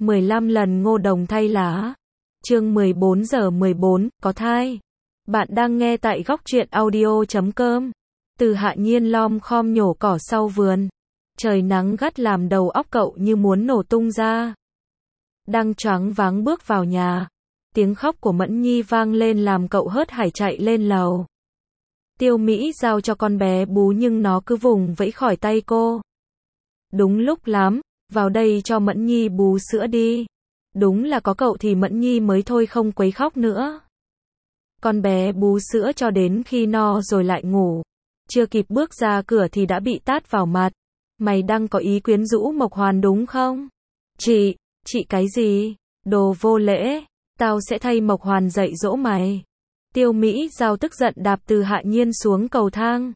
15 lần ngô đồng thay lá. Chương 14 giờ 14, có thai. Bạn đang nghe tại góc truyện audio.com. Từ Hạ Nhiên lom khom nhổ cỏ sau vườn. Trời nắng gắt làm đầu óc cậu như muốn nổ tung ra. Đang choáng váng bước vào nhà. Tiếng khóc của Mẫn Nhi vang lên làm cậu hớt hải chạy lên lầu. Tiêu Mỹ giao cho con bé bú nhưng nó cứ vùng vẫy khỏi tay cô. Đúng lúc lắm, vào đây cho Mẫn Nhi bú sữa đi. Đúng là có cậu thì Mẫn Nhi mới thôi không quấy khóc nữa. Con bé bú sữa cho đến khi no rồi lại ngủ. Chưa kịp bước ra cửa thì đã bị tát vào mặt. Mày đang có ý quyến rũ Mộc Hoàn đúng không? Chị cái gì? Đồ vô lễ, tao sẽ thay Mộc Hoàn dạy dỗ mày. Tiêu Mỹ giao tức giận đạp Từ Hạ Nhiên xuống cầu thang.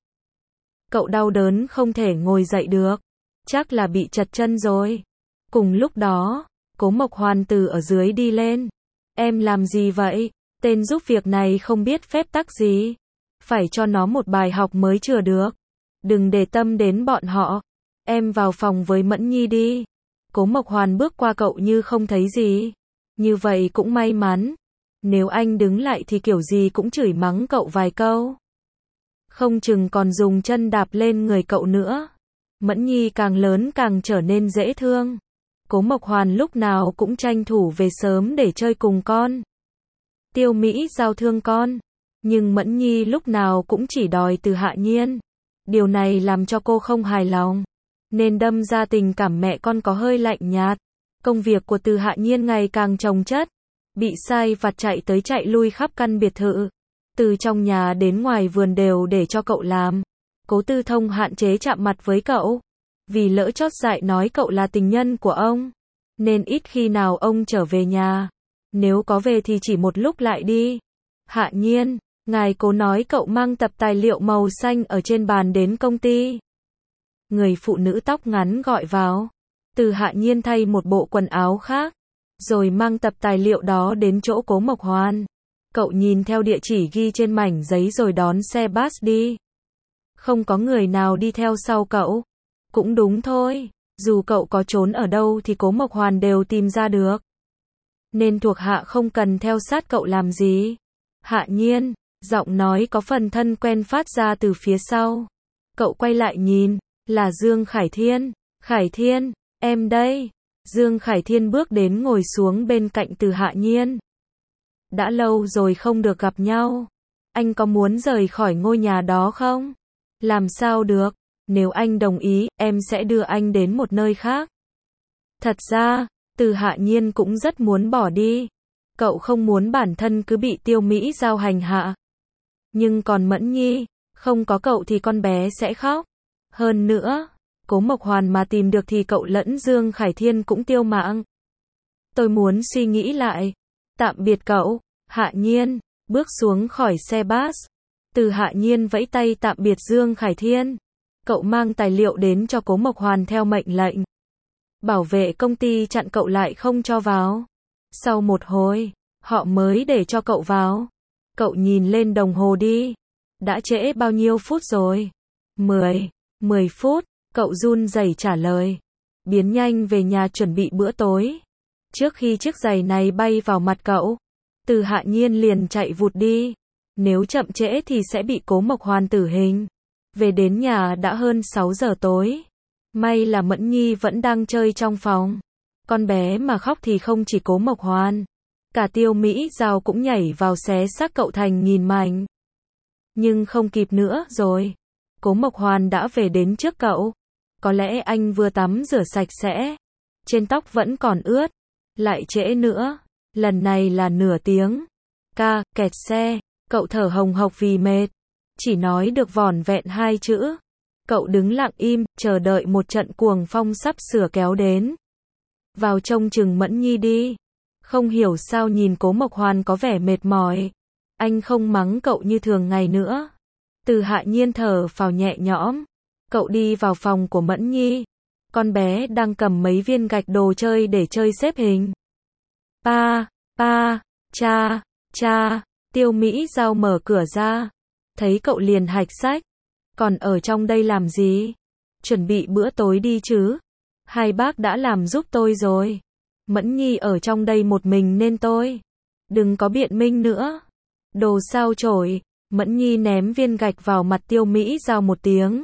Cậu đau đớn không thể ngồi dậy được. Chắc là bị trật chân rồi. Cùng lúc đó, Cố Mộc Hoàn từ ở dưới đi lên. Em làm gì vậy? Tên giúp việc này không biết phép tắc gì. Phải cho nó một bài học mới chừa được. Đừng để tâm đến bọn họ. Em vào phòng với Mẫn Nhi đi. Cố Mộc Hoàn bước qua cậu như không thấy gì. Như vậy cũng may mắn. Nếu anh đứng lại thì kiểu gì cũng chửi mắng cậu vài câu. Không chừng còn dùng chân đạp lên người cậu nữa. Mẫn Nhi càng lớn càng trở nên dễ thương. Cố Mộc Hoàn lúc nào cũng tranh thủ về sớm để chơi cùng con. Tiêu Mỹ giao thương con. Nhưng Mẫn Nhi lúc nào cũng chỉ đòi Từ Hạ Nhiên. Điều này làm cho cô không hài lòng. Nên đâm ra tình cảm mẹ con có hơi lạnh nhạt. Công việc của Từ Hạ Nhiên ngày càng chồng chất. Bị sai vặt chạy tới chạy lui khắp căn biệt thự. Từ trong nhà đến ngoài vườn đều để cho cậu làm. Cố Tư Thông hạn chế chạm mặt với cậu. Vì lỡ chót dại nói cậu là tình nhân của ông. Nên ít khi nào ông trở về nhà. Nếu có về thì chỉ một lúc lại đi. Hạ Nhiên, ngài Cố nói cậu mang tập tài liệu màu xanh ở trên bàn đến công ty. Người phụ nữ tóc ngắn gọi vào. Từ Hạ Nhiên thay một bộ quần áo khác. Rồi mang tập tài liệu đó đến chỗ Cố Mộc Hoàn. Cậu nhìn theo địa chỉ ghi trên mảnh giấy rồi đón xe bus đi. Không có người nào đi theo sau cậu. Cũng đúng thôi, dù cậu có trốn ở đâu thì Cố Mộc Hoàn đều tìm ra được. Nên thuộc hạ không cần theo sát cậu làm gì. Hạ Nhiên, giọng nói có phần thân quen phát ra từ phía sau. Cậu quay lại nhìn, là Dương Khải Thiên. Khải Thiên, em đây. Dương Khải Thiên bước đến ngồi xuống bên cạnh Từ Hạ Nhiên. Đã lâu rồi không được gặp nhau. Anh có muốn rời khỏi ngôi nhà đó không? Làm sao được? Nếu anh đồng ý, em sẽ đưa anh đến một nơi khác. Thật ra, Từ Hạ Nhiên cũng rất muốn bỏ đi. Cậu không muốn bản thân cứ bị Tiêu Mỹ giao hành hạ. Nhưng còn Mẫn Nhi, không có cậu thì con bé sẽ khóc. Hơn nữa, Cố Mộc Hoàn mà tìm được thì cậu lẫn Dương Khải Thiên cũng tiêu mạng. Tôi muốn suy nghĩ lại. Tạm biệt cậu. Hạ Nhiên, bước xuống khỏi xe bus. Từ Hạ Nhiên vẫy tay tạm biệt Dương Khải Thiên. Cậu mang tài liệu đến cho Cố Mộc Hoàn theo mệnh lệnh. Bảo vệ công ty chặn cậu lại không cho vào. Sau một hồi, họ mới để cho cậu vào. Cậu nhìn lên đồng hồ đi. Đã trễ bao nhiêu phút rồi? 10 phút, cậu run rẩy trả lời. Biến nhanh về nhà chuẩn bị bữa tối. Trước khi chiếc giày này bay vào mặt cậu, Từ Hạ Nhiên liền chạy vụt đi. Nếu chậm trễ thì sẽ bị Cố Mộc Hoàn tử hình. Về đến nhà đã hơn 6 giờ tối. May là Mẫn Nhi vẫn đang chơi trong phòng. Con bé mà khóc thì không chỉ Cố Mộc Hoàn. Cả Tiêu Mỹ giao cũng nhảy vào xé xác cậu thành nghìn mảnh. Nhưng không kịp nữa rồi. Cố Mộc Hoàn đã về đến trước cậu. Có lẽ anh vừa tắm rửa sạch sẽ. Trên tóc vẫn còn ướt. Lại trễ nữa. Lần này là nửa tiếng. Kẹt xe. Cậu thở hồng hộc vì mệt. Chỉ nói được vỏn vẹn 2 chữ. Cậu đứng lặng im, chờ đợi một trận cuồng phong sắp sửa kéo đến. Vào trông chừng Mẫn Nhi đi. Không hiểu sao nhìn Cố Mộc Hoàn có vẻ mệt mỏi. Anh không mắng cậu như thường ngày nữa. Từ Hạ Nhiên thở phào nhẹ nhõm. Cậu đi vào phòng của Mẫn Nhi. Con bé đang cầm mấy viên gạch đồ chơi để chơi xếp hình. Cha. Tiêu Mỹ giao mở cửa ra. Thấy cậu liền hạch sách. Còn ở trong đây làm gì? Chuẩn bị bữa tối đi chứ. Hai bác đã làm giúp tôi rồi. Mẫn Nhi ở trong đây một mình nên tôi. Đừng có biện minh nữa. Đồ sao chổi. Mẫn Nhi ném viên gạch vào mặt Tiêu Mỹ Giao một tiếng.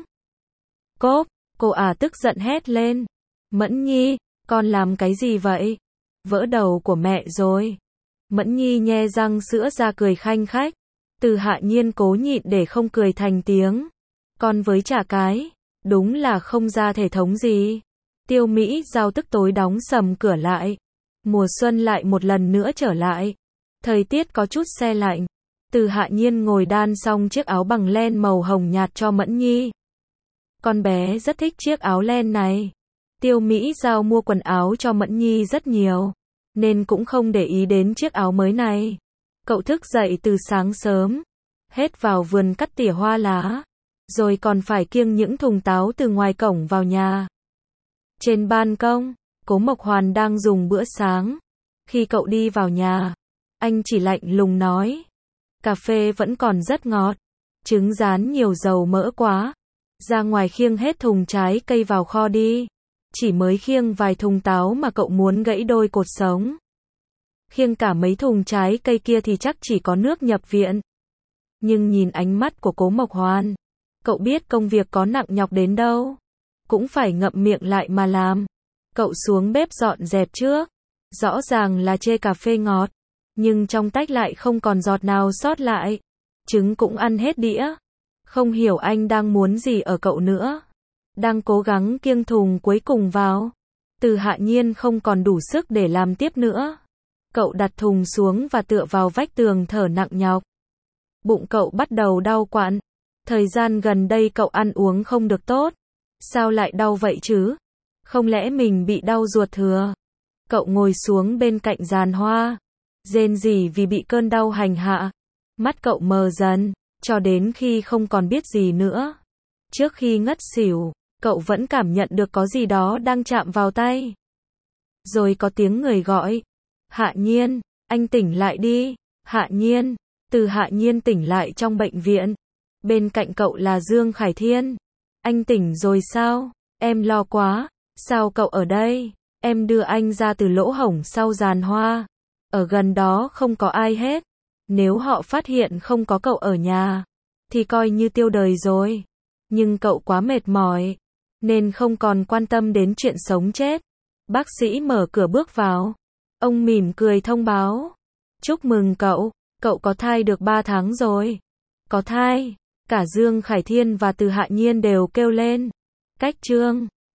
Cốp, cô tức giận hét lên. Mẫn Nhi, con làm cái gì vậy? Vỡ đầu của mẹ rồi. Mẫn Nhi nhe răng sữa ra cười khanh khách. Từ Hạ Nhiên cố nhịn để không cười thành tiếng. Con với chả cái, đúng là không ra thể thống gì. Tiêu Mỹ Giao tức tối đóng sầm cửa lại. Mùa xuân lại một lần nữa trở lại. Thời tiết có chút se lạnh. Từ Hạ Nhiên ngồi đan xong chiếc áo bằng len màu hồng nhạt cho Mẫn Nhi. Con bé rất thích chiếc áo len này. Tiêu Mỹ Giao mua quần áo cho Mẫn Nhi rất nhiều, nên cũng không để ý đến chiếc áo mới này. Cậu thức dậy từ sáng sớm, hết vào vườn cắt tỉa hoa lá, rồi còn phải kiêng những thùng táo từ ngoài cổng vào nhà. Trên ban công, Cố Mộc Hoàn đang dùng bữa sáng. Khi cậu đi vào nhà, anh chỉ lạnh lùng nói. Cà phê vẫn còn rất ngọt, trứng rán nhiều dầu mỡ quá. Ra ngoài khiêng hết thùng trái cây vào kho đi. Chỉ mới khiêng vài thùng táo mà cậu muốn gãy đôi cột sống. Khiêng cả mấy thùng trái cây kia thì chắc chỉ có nước nhập viện. Nhưng nhìn ánh mắt của Cố Mộc Hoàn, cậu biết công việc có nặng nhọc đến đâu. Cũng phải ngậm miệng lại mà làm. Cậu xuống bếp dọn dẹp trước. Rõ ràng là chê cà phê ngọt, nhưng trong tách lại không còn giọt nào sót lại. Trứng cũng ăn hết đĩa. Không hiểu anh đang muốn gì ở cậu nữa. Đang cố gắng kiêng thùng cuối cùng vào. Từ Hạ Nhiên không còn đủ sức để làm tiếp nữa. Cậu đặt thùng xuống và tựa vào vách tường thở nặng nhọc. Bụng cậu bắt đầu đau quặn. Thời gian gần đây cậu ăn uống không được tốt. Sao lại đau vậy chứ? Không lẽ mình bị đau ruột thừa? Cậu ngồi xuống bên cạnh giàn hoa, rên rỉ vì bị cơn đau hành hạ. Mắt cậu mờ dần, cho đến khi không còn biết gì nữa. Trước khi ngất xỉu, cậu vẫn cảm nhận được có gì đó đang chạm vào tay. Rồi có tiếng người gọi. Hạ Nhiên, anh tỉnh lại đi. Hạ Nhiên. Từ Hạ Nhiên tỉnh lại trong bệnh viện. Bên cạnh cậu là Dương Khải Thiên. Anh tỉnh rồi sao? Em lo quá. Sao cậu ở đây? Em đưa anh ra từ lỗ hổng sau giàn hoa. Ở gần đó không có ai hết. Nếu họ phát hiện không có cậu ở nhà, thì coi như tiêu đời rồi. Nhưng cậu quá mệt mỏi, nên không còn quan tâm đến chuyện sống chết. Bác sĩ mở cửa bước vào. Ông mỉm cười thông báo. Chúc mừng cậu, cậu có thai được 3 tháng rồi. Có thai. Cả Dương Khải Thiên và Từ Hạ Nhiên đều kêu lên. Cách chương